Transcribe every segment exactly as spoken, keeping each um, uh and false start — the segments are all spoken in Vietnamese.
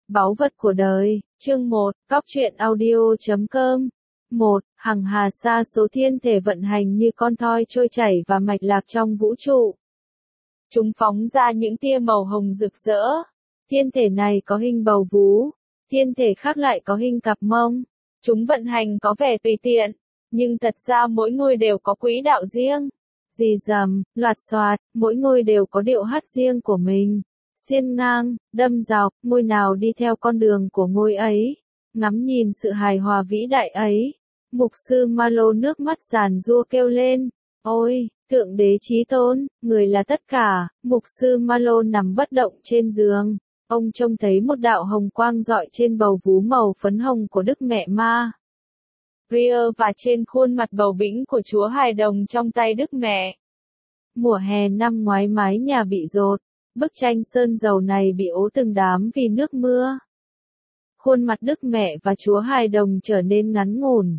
Báu vật của đời, chương một, Cóc truyện audio chấm com. một. Hằng hà sa số thiên thể vận hành như con thoi trôi chảy và mạch lạc trong vũ trụ. Chúng phóng ra những tia màu hồng rực rỡ. Thiên thể này có hình bầu vú, thiên thể khác lại có hình cặp mông. Chúng vận hành có vẻ tùy tiện, nhưng thật ra mỗi ngôi đều có quỹ đạo riêng. Rì rầm, loạt xoạt, mỗi ngôi đều có điệu hát riêng của mình. Xiên ngang, đâm dọc, ngôi nào đi theo con đường của ngôi ấy. Ngắm nhìn sự hài hòa vĩ đại ấy. Mục sư Malo nước mắt giàn giụa kêu lên. Ôi, Thượng Đế Chí Tôn, người là tất cả. Mục sư Malo nằm bất động trên giường. Ông trông thấy một đạo hồng quang rọi trên bầu vú màu phấn hồng của Đức Mẹ Ma Ria và trên khuôn mặt bầu bĩnh của Chúa Hài Đồng trong tay Đức Mẹ. Mùa hè năm ngoái mái nhà bị dột. Bức tranh sơn dầu này bị ố từng đám vì nước mưa. Khuôn mặt Đức Mẹ và Chúa Hài Đồng trở nên ngắn ngủn,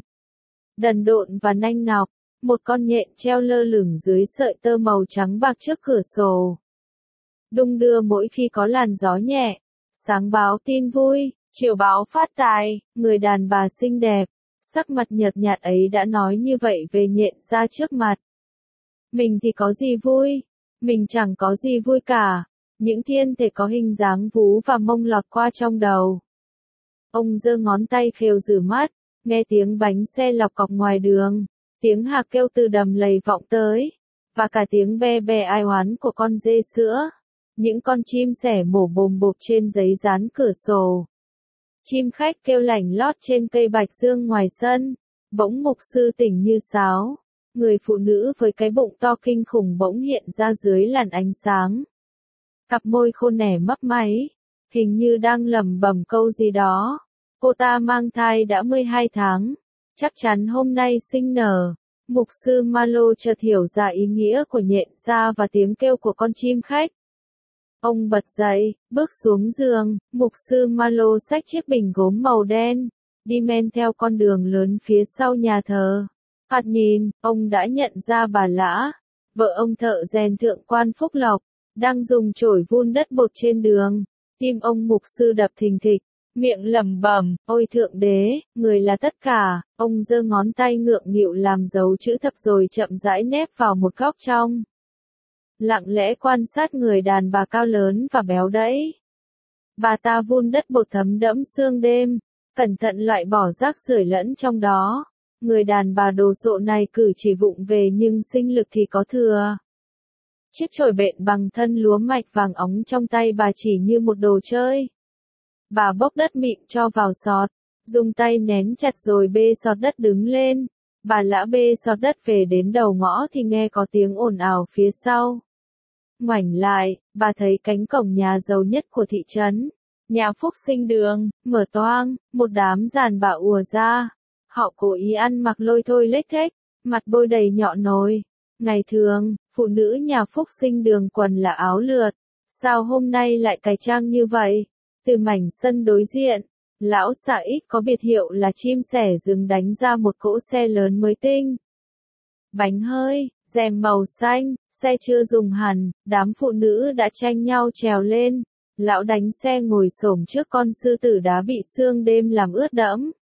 đần độn và nanh nọc. Một con nhện treo lơ lửng dưới sợi tơ màu trắng bạc trước cửa sổ, đung đưa mỗi khi có làn gió nhẹ. Sáng báo tin vui, chiều báo phát tài. Người đàn bà xinh đẹp, sắc mặt nhợt nhạt ấy đã nói như vậy về nhện ra trước mặt. Mình thì có gì vui? Mình chẳng có gì vui cả. Những thiên thể có hình dáng vú và mông lọt qua trong đầu. Ông giơ ngón tay khều rử mắt, nghe tiếng bánh xe lọc cọc ngoài đường, tiếng hạc kêu từ đầm lầy vọng tới, và cả tiếng be be ai oán của con dê sữa. Những con chim sẻ mổ bồm bộp trên giấy dán cửa sổ. Chim khách kêu lảnh lót trên cây bạch dương ngoài sân. Bỗng mục sư tỉnh như sáo. Người phụ nữ với cái bụng to kinh khủng bỗng hiện ra dưới làn ánh sáng. Cặp môi khô nẻ mấp máy, hình như đang lẩm bẩm câu gì đó. Cô ta mang thai đã mười hai tháng, chắc chắn hôm nay sinh nở. Mục sư Malo chợt hiểu ra ý nghĩa của nhện sa và tiếng kêu của con chim khách. Ông bật dậy, bước xuống giường. Mục sư Malo xách chiếc bình gốm màu đen, đi men theo con đường lớn phía sau nhà thờ. Thoạt nhìn, ông đã nhận ra bà Lã, vợ ông thợ rèn thượng quan Phúc Lộc, đang dùng chổi vun đất bột trên đường. Tim ông mục sư đập thình thịch, miệng lẩm bẩm, ôi Thượng Đế, người là tất cả. Ông giơ ngón tay ngượng nghịu làm dấu chữ thập rồi chậm rãi nép vào một góc trong. Lặng lẽ quan sát người đàn bà cao lớn và béo đẫy. Bà ta vun đất bột thấm đẫm sương đêm, cẩn thận loại bỏ rác rưởi lẫn trong đó. Người đàn bà đồ sộ này cử chỉ vụng về nhưng sinh lực thì có thừa. Chiếc chổi bện bằng thân lúa mạch vàng óng trong tay bà chỉ như một đồ chơi. Bà bốc đất mịn cho vào sọt, dùng tay nén chặt rồi bê sọt đất đứng lên. Bà Lã bê sọt đất về đến đầu ngõ thì nghe có tiếng ồn ào phía sau. Ngoảnh lại, bà thấy cánh cổng nhà giàu nhất của thị trấn, nhà Phúc Sinh Đường, mở toang, một đám đàn bà ùa ra. Họ cố ý ăn mặc lôi thôi lếch thếch, mặt bôi đầy nhọn nồi. Ngày thường, phụ nữ nhà Phúc Sinh Đường quần là áo lượt, sao hôm nay lại cài trang như vậy? Từ mảnh sân đối diện, lão xà ích có biệt hiệu là chim sẻ rừng đánh ra một cỗ xe lớn mới tinh. Bánh hơi, rèm màu xanh, xe chưa dùng hẳn, đám phụ nữ đã tranh nhau trèo lên. Lão đánh xe ngồi xổm trước con sư tử đã bị sương đêm làm ướt đẫm.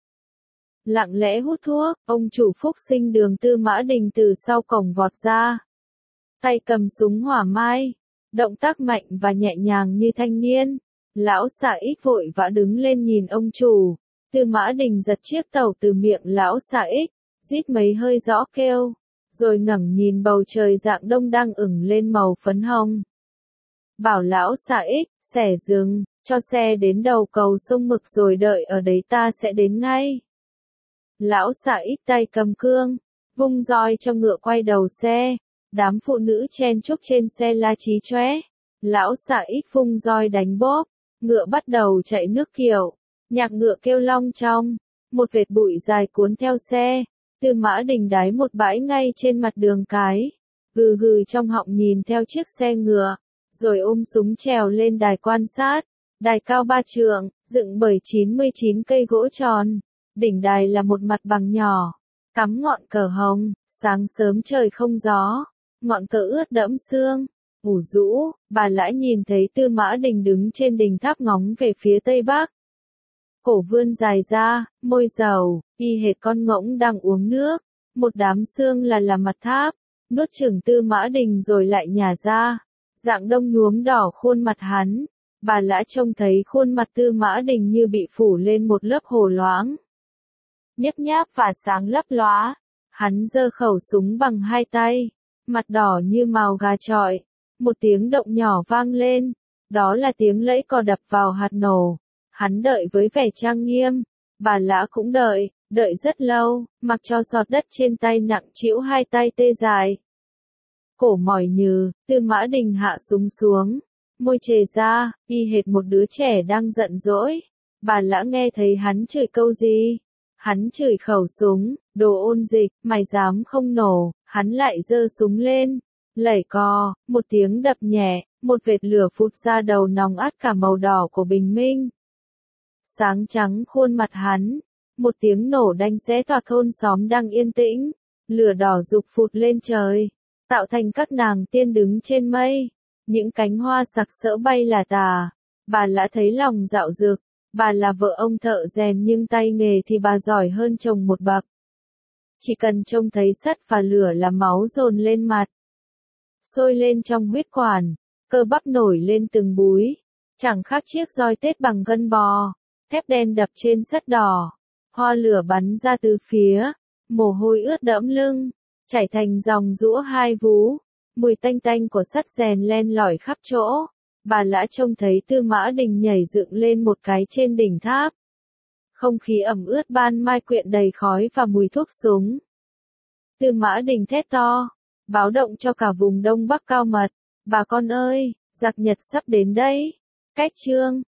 Lặng lẽ hút thuốc, ông chủ Phúc Sinh Đường Tư Mã Đình từ sau cổng vọt ra. Tay cầm súng hỏa mai, động tác mạnh và nhẹ nhàng như thanh niên. Lão xà ích vội vã đứng lên nhìn ông chủ. Tư Mã Đình giật chiếc tàu từ miệng lão xà ích, rít mấy hơi rõ kêu, rồi ngẩng nhìn bầu trời rạng đông đang ửng lên màu phấn hồng. Bảo lão xà ích, xẻ dừng, cho xe đến đầu cầu sông Mực rồi đợi ở đấy ta sẽ đến ngay. Lão xà ích tay cầm cương, vung roi cho ngựa quay đầu xe. Đám phụ nữ chen chúc trên xe la chí chóe. Lão xà ích vung roi đánh bóp, ngựa bắt đầu chạy nước kiệu. Nhạc ngựa kêu long trong, một vệt bụi dài cuốn theo xe. Tư Mã Đình đái một bãi ngay trên mặt đường cái, gừ gừ trong họng nhìn theo chiếc xe ngựa, rồi ôm súng trèo lên đài quan sát. Đài cao ba trượng, dựng bởi chín mươi chín cây gỗ tròn. Đỉnh đài là một mặt bằng nhỏ, cắm ngọn cờ hồng. Sáng sớm trời không gió, ngọn cờ ướt đẫm sương. Ủ rũ, bà Lã nhìn thấy Tư Mã Đình đứng trên đỉnh tháp ngóng về phía tây bắc. cổ vươn dài ra, môi dầu, y hệt con ngỗng đang uống nước, một đám xương là là mặt tháp, nuốt chửng Tư Mã Đình rồi lại nhả ra, dạng đông nhuốm đỏ khuôn mặt hắn, bà Lã trông thấy khuôn mặt Tư Mã Đình như bị phủ lên một lớp hồ loáng, nhấp nháp và sáng lấp lóa, hắn giơ khẩu súng bằng hai tay, mặt đỏ như mào gà chọi, một tiếng động nhỏ vang lên, đó là tiếng lẫy cò đập vào hạt nổ. Hắn đợi với vẻ trang nghiêm, bà Lã cũng đợi, đợi rất lâu, mặc cho giọt đất trên tay nặng trĩu hai tay tê dại. Cổ mỏi nhừ, Tư Mã Đình hạ súng xuống, môi chề ra, y hệt một đứa trẻ đang giận dỗi. Bà Lã nghe thấy hắn chửi câu gì? Hắn chửi khẩu súng, đồ ôn dịch, mày dám không nổ, hắn lại giơ súng lên, lẩy cò, một tiếng đập nhẹ, một vệt lửa phụt ra đầu nòng át cả màu đỏ của bình minh. Sáng trắng khuôn mặt hắn, một tiếng nổ đanh xé tòa thôn xóm đang yên tĩnh, lửa đỏ rục phụt lên trời, tạo thành các nàng tiên đứng trên mây, những cánh hoa sặc sỡ bay là tà. Bà Lã thấy lòng dạo dực, bà là vợ ông thợ rèn nhưng tay nghề thì bà giỏi hơn chồng một bậc. Chỉ cần trông thấy sắt và lửa là máu dồn lên mặt, sôi lên trong huyết quản, cơ bắp nổi lên từng búi, chẳng khác chiếc roi tết bằng gân bò. Thép đen đập trên sắt đỏ, hoa lửa bắn ra từ phía, mồ hôi ướt đẫm lưng, chảy thành dòng rũa hai vú, mùi tanh tanh của sắt rèn len lỏi khắp chỗ. Bà Lã trông thấy Tư Mã Đình nhảy dựng lên một cái trên đỉnh tháp. Không khí ẩm ướt ban mai quyện đầy khói và mùi thuốc súng. Tư Mã Đình thét to, báo động cho cả vùng Đông Bắc Cao Mật, bà con ơi, giặc Nhật sắp đến đây. Cách chương